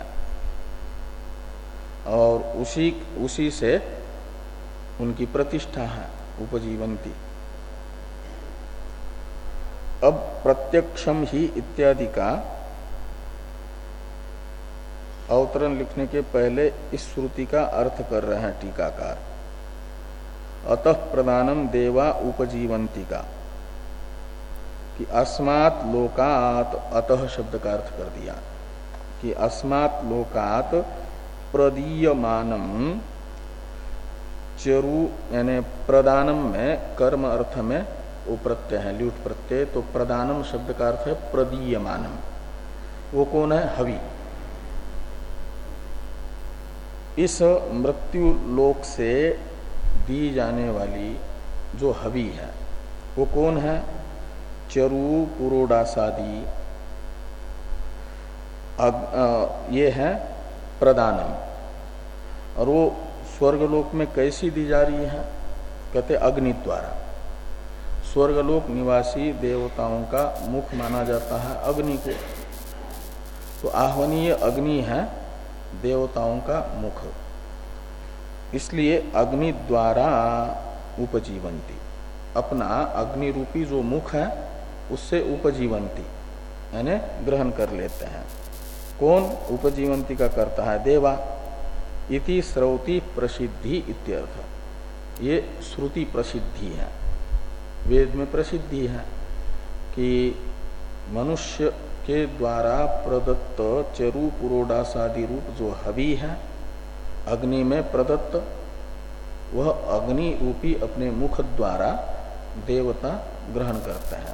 और उसी उसी से उनकी प्रतिष्ठा है, उपजीवन्ति। अब प्रत्यक्षम ही इत्यादि का अवतरण लिखने के पहले इस श्रुति का अर्थ कर रहे हैं टीकाकार। अतः प्रदानम देवा उपजीवन्ति का, कि अस्मात् लोकात्, अतः शब्द का अर्थ कर दिया कि अस्मात् लोकात् प्रदीयमानम चरु, यानी प्रदानम में कर्म अर्थ में वो प्रत्यय है, ल्यूट प्रत्यय, तो प्रदानम शब्द का अर्थ है प्रदीयमानम। वो कौन है? हवि। इस मृत्यु लोक से दी जाने वाली जो हवि है, वो कौन है? चरु पुरोडासादि। ये है प्रदानम। और वो स्वर्गलोक में कैसी दी जा रही है? कहते अग्नि द्वारा। स्वर्गलोक निवासी देवताओं का मुख माना जाता है अग्नि को, तो आह्वनीय अग्नि है देवताओं का मुख, इसलिए अग्नि द्वारा उपजीवंती। अपना अग्नि रूपी जो मुख है उससे उपजीवंती यानी ग्रहण कर लेते हैं। कौन उपजीवंती का करता है? देवा। इति श्रौति प्रसिद्धि इत्यर्थ। ये श्रुति प्रसिद्धि है, वेद में प्रसिद्धि है कि मनुष्य के द्वारा प्रदत्त चरु पुरोडासादि रूप जो हवि है अग्नि में प्रदत्त, वह अग्नि रूपी अपने मुख द्वारा देवता ग्रहण करते हैं।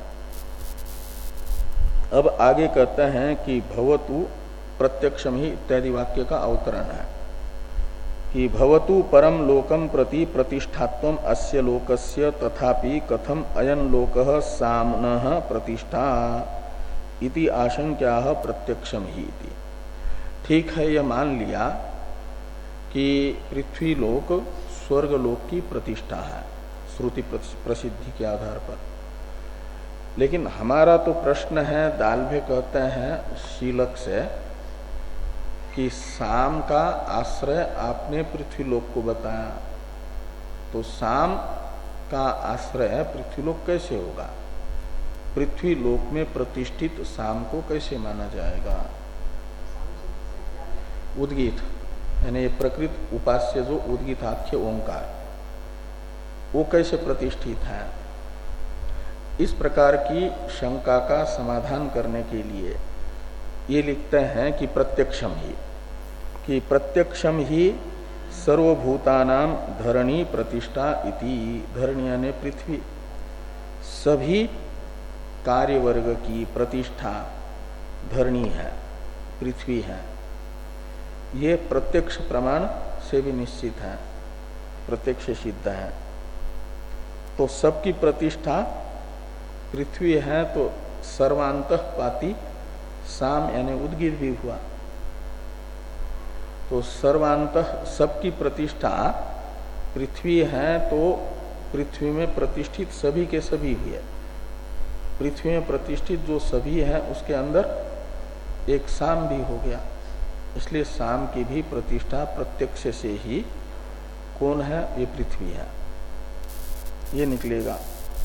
अब आगे कहते हैं कि भवतु प्रत्यक्षम ही इत्यादि वाक्य का अवतरण है कि भवतु परम लोकम प्रति प्रतिष्ठात्वम अस्य लोकस्य तथापि कथम अयन लोकः साम्नः प्रतिष्ठा इति आशंक्याः प्रत्यक्षम ही इति। ठीक है, यह मान लिया कि पृथ्वी लोक स्वर्ग लोक की प्रतिष्ठा है श्रुति प्रसिद्धि के आधार पर, लेकिन हमारा तो प्रश्न है, दाल्भ्य कहते हैं शीलक से कि साम का आश्रय आपने पृथ्वी लोक को बताया, तो साम का आश्रय पृथ्वी लोक कैसे होगा? पृथ्वी लोक में प्रतिष्ठित साम को कैसे माना जाएगा? उद्गीत यानी प्रकृत उपास्य जो उद्गीताख्य ओंकार, वो कैसे प्रतिष्ठित है? इस प्रकार की शंका का समाधान करने के लिए ये लिखते हैं कि प्रत्यक्षम ही, कि प्रत्यक्षम ही सर्वभूतानाम धरणी प्रतिष्ठा इति। धरणी यानी पृथ्वी, सभी कार्य वर्ग की प्रतिष्ठा धरणी है, पृथ्वी है। ये प्रत्यक्ष प्रमाण से भी निश्चित है, प्रत्यक्ष सिद्ध है। तो सबकी प्रतिष्ठा पृथ्वी है, तो सर्वांतःपाती साम यानी उद्गीत भी हुआ। तो सर्वांतः सबकी प्रतिष्ठा पृथ्वी है, तो पृथ्वी में प्रतिष्ठित सभी के सभी हुए। पृथ्वी में प्रतिष्ठित जो सभी है उसके अंदर एक साम भी हो गया, इसलिए साम की भी प्रतिष्ठा प्रत्यक्ष से ही कौन है? ये पृथ्वी है, ये निकलेगा।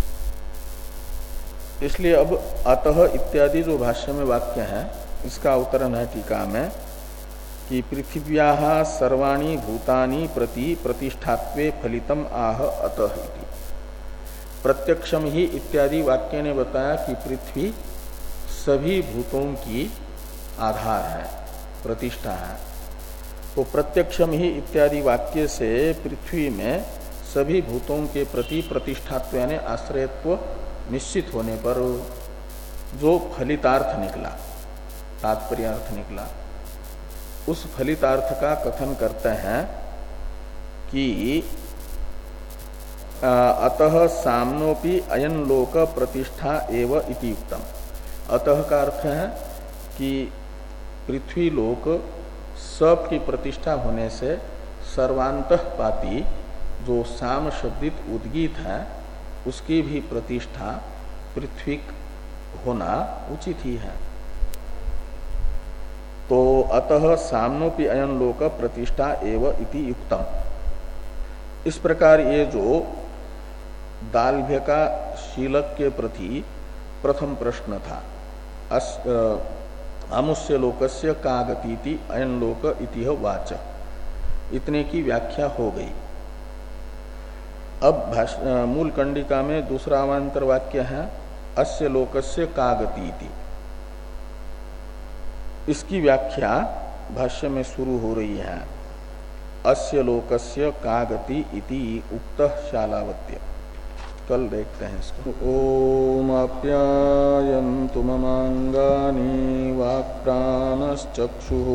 इसलिए अब अतः इत्यादि जो भाष्य में वाक्य है इसका अवतरण है टीका में कि पृथिव्याः सर्वाणि भूतानि प्रति प्रतिष्ठात्वे फलितम आह अतः इति। प्रत्यक्षम ही इत्यादि वाक्य ने बताया कि पृथ्वी सभी भूतों की आधार है, प्रतिष्ठा है। तो प्रत्यक्षम ही इत्यादि वाक्य से पृथ्वी में सभी भूतों के प्रति प्रतिष्ठात्व यानी आश्रयत्व निश्चित होने पर जो फलितार्थ निकला, तात्पर्यार्थ निकला, उस फलितार्थ का कथन करते हैं कि अतः साम्नोपि अयन लोक प्रतिष्ठा एव इति उक्तम। अतः का अर्थ है कि पृथ्वी लोक सब की प्रतिष्ठा होने से सर्वांतःपाती जो साम शब्दित उद्गीत है उसकी भी प्रतिष्ठा पृथ्वी होना उचित ही है। तो अतः साम्नोपि अयन लोक प्रतिष्ठा एव इति युक्तम। इस प्रकार ये जो दाल्भ्य का शीलक के प्रति प्रथम प्रश्न था, अमुष्य लोकस्य का गतीति अयन लोक इति वाच, इतने की व्याख्या हो गई। अब मूल कंडिका में दूसरा अवान्तर वाक्य है अस्य लोकस्य का गतीति। इसकी व्याख्या भाष्य में शुरू हो रही है अस्य लोकस्य का गति इति उक्तः शालावत्य। कल देखते हैं इसको। ओम आप्यायन्तु ममांगानि वाक्प्राणश्चक्षुः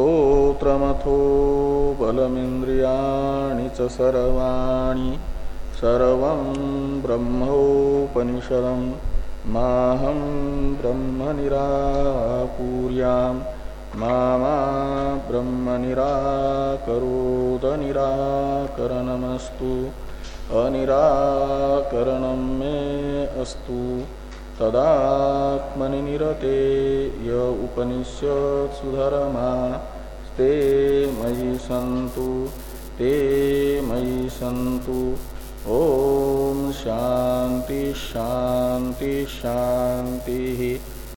श्रोत्रमथो बलमिन्द्रियाणि च सर्वाणि सर्वं ब्रह्मोपनिषदं माहं ब्रह्म निराकुर्याम् मा मा ब्रह्म निराकरोत निराकरणमस्तु अनिराकरणं मे अस्तु तदात्मनि निरते य उपनिषत्सु धर्मा ते मयि सन्तु ते मयि सन्तु। ओम शांति शांति शांति।